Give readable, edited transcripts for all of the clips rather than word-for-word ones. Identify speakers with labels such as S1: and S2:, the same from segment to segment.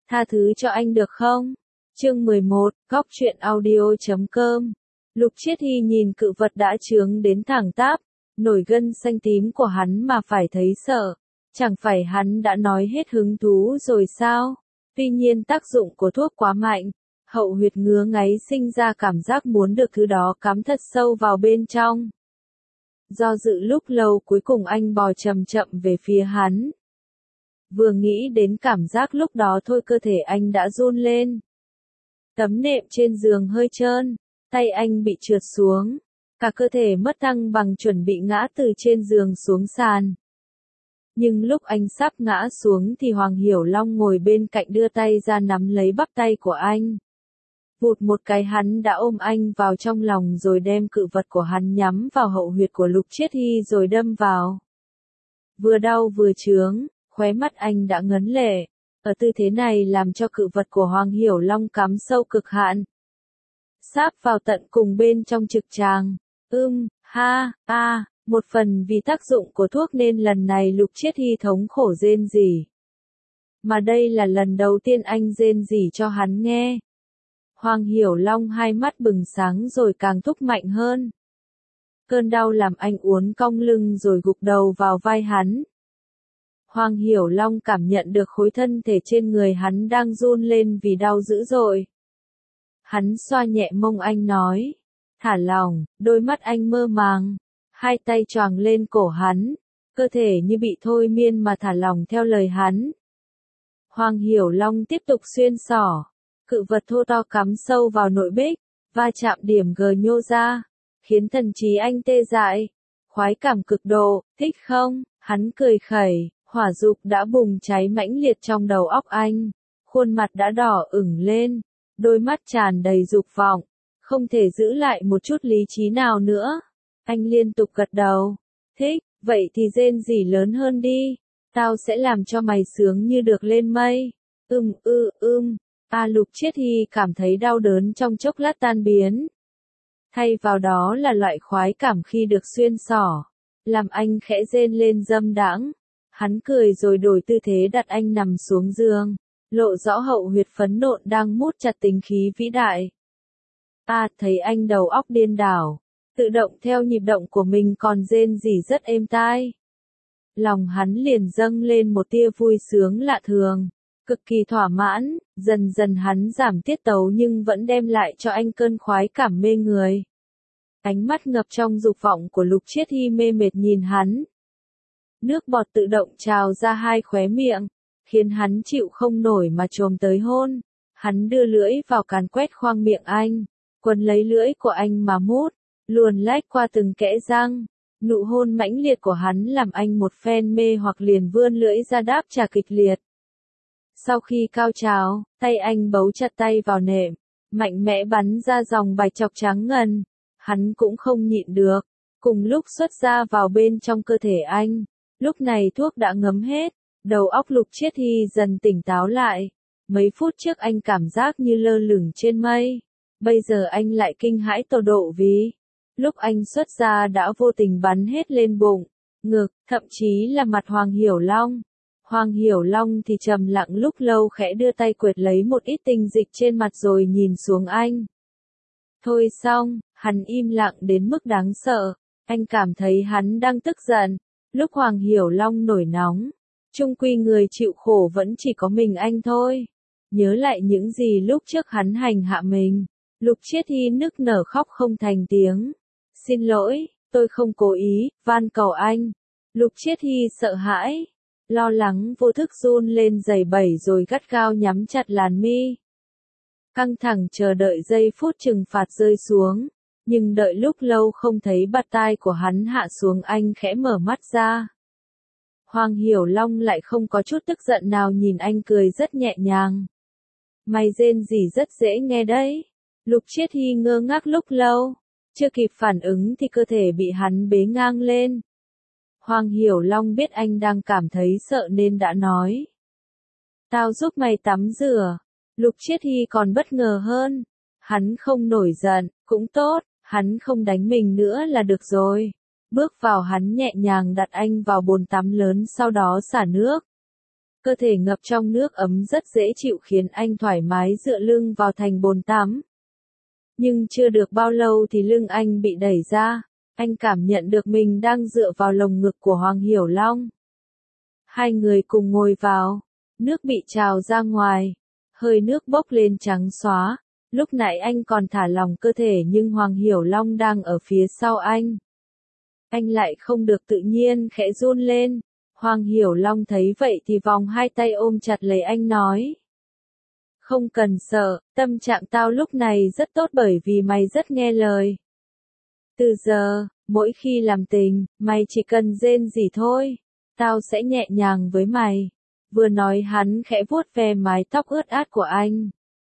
S1: Tha thứ cho anh được không? Chương 11, Góc truyện audio.com. Lục Chiết Hy nhìn cự vật đã chướng đến thẳng tắp, nổi gân xanh tím của hắn mà phải thấy sợ. Chẳng phải hắn đã nói hết hứng thú rồi sao? Tuy nhiên tác dụng của thuốc quá mạnh, hậu huyệt ngứa ngáy sinh ra cảm giác muốn được thứ đó cắm thật sâu vào bên trong. Do dự lúc lâu cuối cùng anh bò chậm chậm về phía hắn. Vừa nghĩ đến cảm giác lúc đó thôi cơ thể anh đã run lên. Tấm nệm trên giường hơi trơn, tay anh bị trượt xuống, cả cơ thể mất thăng bằng chuẩn bị ngã từ trên giường xuống sàn. Nhưng lúc anh sắp ngã xuống thì Hoàng Hiểu Long ngồi bên cạnh đưa tay ra nắm lấy bắp tay của anh. Vụt một cái hắn đã ôm anh vào trong lòng rồi đem cự vật của hắn nhắm vào hậu huyệt của Lục Chiết Hy rồi đâm vào. Vừa đau vừa chướng, khóe mắt anh đã ngấn lệ. Ở tư thế này làm cho cự vật của Hoàng Hiểu Long cắm sâu cực hạn. Sáp vào tận cùng bên trong trực tràng. Một phần vì tác dụng của thuốc nên lần này Lục Chiết Hy thống khổ rên rỉ. Mà đây là lần đầu tiên anh rên rỉ cho hắn nghe. Hoàng Hiểu Long hai mắt bừng sáng rồi càng thúc mạnh hơn. Cơn đau làm anh uốn cong lưng rồi gục đầu vào vai hắn. Hoàng Hiểu Long cảm nhận được khối thân thể trên người hắn đang run lên vì đau dữ dội. Hắn xoa nhẹ mông anh nói, thả lỏng, đôi mắt anh mơ màng, hai tay choàng lên cổ hắn, cơ thể như bị thôi miên mà thả lỏng theo lời hắn. Hoàng Hiểu Long tiếp tục xuyên xỏ, cự vật thô to cắm sâu vào nội bích, va chạm điểm gờ nhô ra, khiến thần trí anh tê dại, khoái cảm cực độ, thích không? Hắn cười khẩy. Hỏa dục đã bùng cháy mãnh liệt trong đầu óc anh, khuôn mặt đã đỏ ửng lên, đôi mắt tràn đầy dục vọng, không thể giữ lại một chút lý trí nào nữa. Anh liên tục gật đầu, thích, vậy thì rên rỉ lớn hơn đi, tao sẽ làm cho mày sướng như được lên mây. Lục Chiết Hy cảm thấy đau đớn trong chốc lát tan biến. Thay vào đó là loại khoái cảm khi được xuyên xỏ, làm anh khẽ rên lên dâm đãng. Hắn cười rồi đổi tư thế đặt anh nằm xuống giường, lộ rõ hậu huyệt phấn nộn đang mút chặt tính khí vĩ đại. Thấy anh đầu óc điên đảo, tự động theo nhịp động của mình còn rên rỉ rất êm tai. Lòng hắn liền dâng lên một tia vui sướng lạ thường, cực kỳ thỏa mãn, dần dần hắn giảm tiết tấu nhưng vẫn đem lại cho anh cơn khoái cảm mê người. Ánh mắt ngập trong dục vọng của Lục Chiết Hy mê mệt nhìn hắn. Nước bọt tự động trào ra hai khóe miệng, khiến hắn chịu không nổi mà chồm tới hôn. Hắn đưa lưỡi vào càn quét khoang miệng anh, quấn lấy lưỡi của anh mà mút, luồn lách qua từng kẽ răng. Nụ hôn mãnh liệt của hắn làm anh một phen mê hoặc liền vươn lưỡi ra đáp trả kịch liệt. Sau khi cao trào, tay anh bấu chặt tay vào nệm, mạnh mẽ bắn ra dòng bạch chọc trắng ngần. Hắn cũng không nhịn được, cùng lúc xuất ra vào bên trong cơ thể anh. Lúc này thuốc đã ngấm hết, đầu óc Lục Chiết Hy dần tỉnh táo lại. Mấy phút trước anh cảm giác như lơ lửng trên mây, bây giờ anh lại kinh hãi tột độ vì lúc anh xuất ra đã vô tình bắn hết lên bụng, ngực, thậm chí là mặt Hoàng Hiểu Long. Hoàng Hiểu Long thì trầm lặng lúc lâu khẽ đưa tay quệt lấy một ít tinh dịch trên mặt rồi nhìn xuống anh. Thôi xong, hắn im lặng đến mức đáng sợ, anh cảm thấy hắn đang tức giận. Lúc Hoàng Hiểu Long nổi nóng, chung quy người chịu khổ vẫn chỉ có mình anh thôi. Nhớ lại những gì lúc trước hắn hành hạ mình, Lục Chiết Hy nức nở khóc không thành tiếng. Xin lỗi, tôi không cố ý, van cầu anh. Lục Chiết Hy sợ hãi, lo lắng vô thức run lên rẩy bẩy rồi gắt gao nhắm chặt làn mi. Căng thẳng chờ đợi giây phút trừng phạt rơi xuống. Nhưng đợi lúc lâu không thấy bạt tai của hắn hạ xuống anh khẽ mở mắt ra. Hoàng Hiểu Long lại không có chút tức giận nào nhìn anh cười rất nhẹ nhàng. Mày rên rỉ rất dễ nghe đấy. Lục Chiết Hy ngơ ngác lúc lâu, chưa kịp phản ứng thì cơ thể bị hắn bế ngang lên. Hoàng Hiểu Long biết anh đang cảm thấy sợ nên đã nói. Tao giúp mày tắm rửa. Lục Chiết Hy còn bất ngờ hơn. Hắn không nổi giận, cũng tốt. Hắn không đánh mình nữa là được rồi. Bước vào hắn nhẹ nhàng đặt anh vào bồn tắm lớn sau đó xả nước. cơ thể ngập trong nước ấm rất dễ chịu khiến anh thoải mái dựa lưng vào thành bồn tắm. Nhưng chưa được bao lâu thì lưng anh bị đẩy ra, anh cảm nhận được mình đang dựa vào lồng ngực của Hoàng Hiểu Long. Hai người cùng ngồi vào, nước bị trào ra ngoài, hơi nước bốc lên trắng xóa, lúc nãy anh còn thả lỏng cơ thể nhưng Hoàng Hiểu Long đang ở phía sau anh. Anh lại không được tự nhiên khẽ run lên, Hoàng Hiểu Long thấy vậy thì vòng hai tay ôm chặt lấy anh nói. Không cần sợ, tâm trạng tao lúc này rất tốt bởi vì mày rất nghe lời. Từ giờ, mỗi khi làm tình, mày chỉ cần rên rỉ thôi, tao sẽ nhẹ nhàng với mày. Vừa nói hắn khẽ vuốt ve mái tóc ướt át của anh.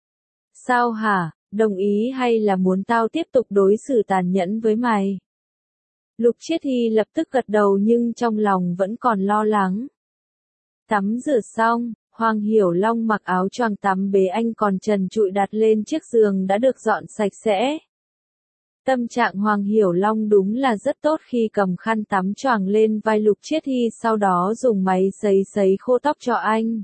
S1: Sao hả, đồng ý hay là muốn tao tiếp tục đối xử tàn nhẫn với mày? Lục Chiết Hy lập tức gật đầu nhưng trong lòng vẫn còn lo lắng. Tắm rửa xong, Hoàng Hiểu Long mặc áo choàng tắm bế anh còn trần trụi đặt lên chiếc giường đã được dọn sạch sẽ. Tâm trạng Hoàng Hiểu Long đúng là rất tốt khi cầm khăn tắm choàng lên vai Lục Chiết Hy sau đó dùng máy sấy khô tóc cho anh.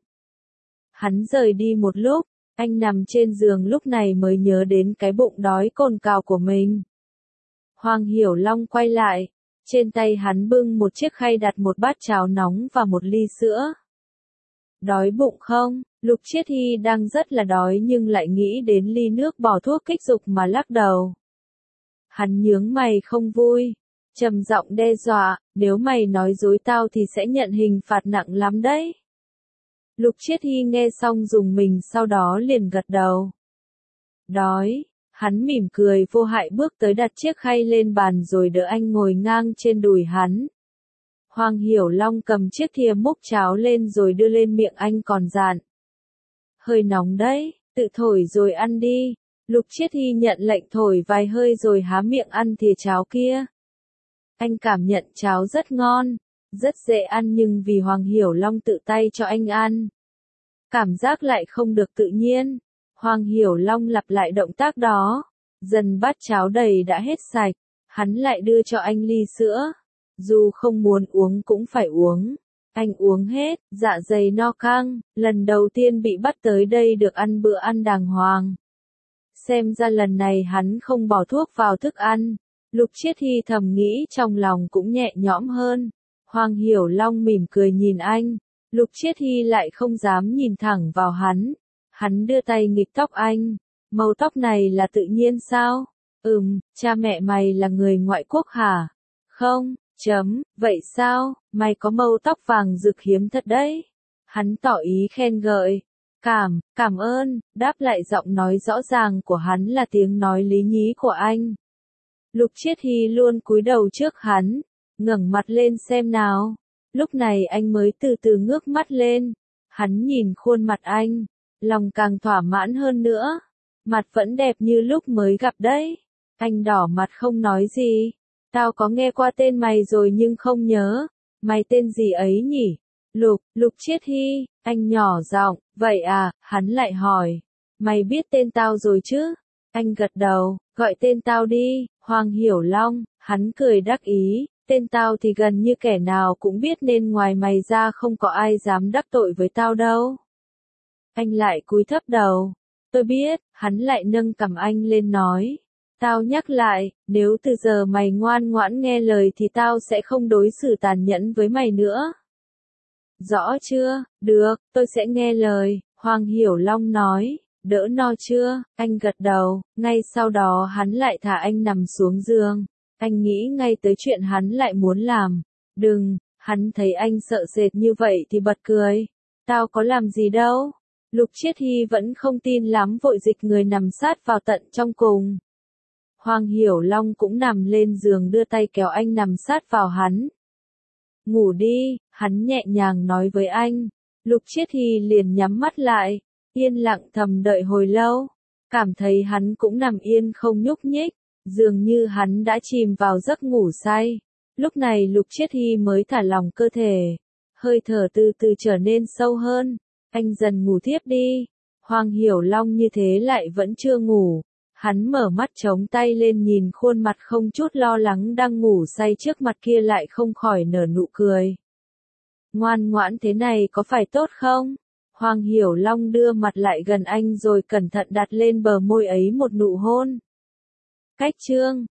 S1: Hắn rời đi một lúc, anh nằm trên giường lúc này mới nhớ đến cái bụng đói cồn cào của mình. Hoàng Hiểu Long quay lại, trên tay hắn bưng một chiếc khay đặt một bát cháo nóng và một ly sữa. Đói bụng không? Lục Chiết Hy đang rất là đói nhưng lại nghĩ đến ly nước bỏ thuốc kích dục mà lắc đầu. Hắn nhướng mày không vui, trầm giọng đe dọa, nếu mày nói dối tao thì sẽ nhận hình phạt nặng lắm đấy. Lục Chiết Hy nghe xong rùng mình sau đó liền gật đầu. Đói, hắn mỉm cười vô hại bước tới đặt chiếc khay lên bàn rồi đỡ anh ngồi ngang trên đùi hắn. Hoàng Hiểu Long cầm chiếc thìa múc cháo lên rồi đưa lên miệng anh còn dặn. Hơi nóng đấy, tự thổi rồi ăn đi. Lục Chiết Hy nhận lệnh thổi vài hơi rồi há miệng ăn thìa cháo kia. Anh cảm nhận cháo rất ngon, rất dễ ăn nhưng vì Hoàng Hiểu Long tự tay cho anh ăn, cảm giác lại không được tự nhiên. Hoàng Hiểu Long lặp lại động tác đó, dần bát cháo đầy đã hết sạch, hắn lại đưa cho anh ly sữa. Dù không muốn uống cũng phải uống. Anh uống hết, dạ dày no căng, lần đầu tiên bị bắt tới đây được ăn bữa ăn đàng hoàng. Xem ra lần này hắn không bỏ thuốc vào thức ăn. Lục Chiết Hy thầm nghĩ trong lòng cũng nhẹ nhõm hơn. Hoàng Hiểu Long mỉm cười nhìn anh. Lục Chiết Hy lại không dám nhìn thẳng vào hắn. Hắn đưa tay nghịch tóc anh. Màu tóc này là tự nhiên sao? Cha mẹ mày là người ngoại quốc hả? Không, vậy sao, mày có màu tóc vàng rực hiếm thật đấy. Hắn tỏ ý khen ngợi. Cảm ơn, đáp lại giọng nói rõ ràng của hắn là tiếng nói lý nhí của anh. Lục Chiết Hy luôn cúi đầu trước hắn, ngẩng mặt lên xem nào. Lúc này anh mới từ từ ngước mắt lên. Hắn nhìn khuôn mặt anh, lòng càng thỏa mãn hơn nữa. Mặt vẫn đẹp như lúc mới gặp đấy. Anh đỏ mặt không nói gì. Tao có nghe qua tên mày rồi nhưng không nhớ. Mày tên gì ấy nhỉ? Lục Chiết Hy, anh nhỏ giọng, vậy à, hắn lại hỏi. Mày biết tên tao rồi chứ? Anh gật đầu, gọi tên tao đi, Hoàng Hiểu Long, hắn cười đắc ý, tên tao thì gần như kẻ nào cũng biết nên ngoài mày ra không có ai dám đắc tội với tao đâu. Anh lại cúi thấp đầu, tôi biết, hắn lại nâng cằm anh lên nói. Tao nhắc lại, nếu từ giờ mày ngoan ngoãn nghe lời thì tao sẽ không đối xử tàn nhẫn với mày nữa. Rõ chưa? Được, tôi sẽ nghe lời, Hoàng Hiểu Long nói. Đỡ no chưa? Anh gật đầu, ngay sau đó hắn lại thả anh nằm xuống giường. Anh nghĩ ngay tới chuyện hắn lại muốn làm. Đừng, hắn thấy anh sợ sệt như vậy thì bật cười. Tao có làm gì đâu. Lục Chiết Hy vẫn không tin lắm vội dịch người nằm sát vào tận trong cùng. Hoàng Hiểu Long cũng nằm lên giường đưa tay kéo anh nằm sát vào hắn. Ngủ đi, hắn nhẹ nhàng nói với anh. Lục Chiết Hy liền nhắm mắt lại, yên lặng thầm đợi hồi lâu, cảm thấy hắn cũng nằm yên không nhúc nhích, dường như hắn đã chìm vào giấc ngủ say. Lúc này Lục Chiết Hy mới thả lỏng cơ thể, hơi thở từ từ trở nên sâu hơn, anh dần ngủ thiếp đi. Hoàng Hiểu Long như thế lại vẫn chưa ngủ. Hắn mở mắt chống tay lên nhìn khuôn mặt không chút lo lắng đang ngủ say trước mặt kia lại không khỏi nở nụ cười. Ngoan ngoãn thế này có phải tốt không? Hoàng Hiểu Long đưa mặt lại gần anh rồi cẩn thận đặt lên bờ môi ấy một nụ hôn. Cách chương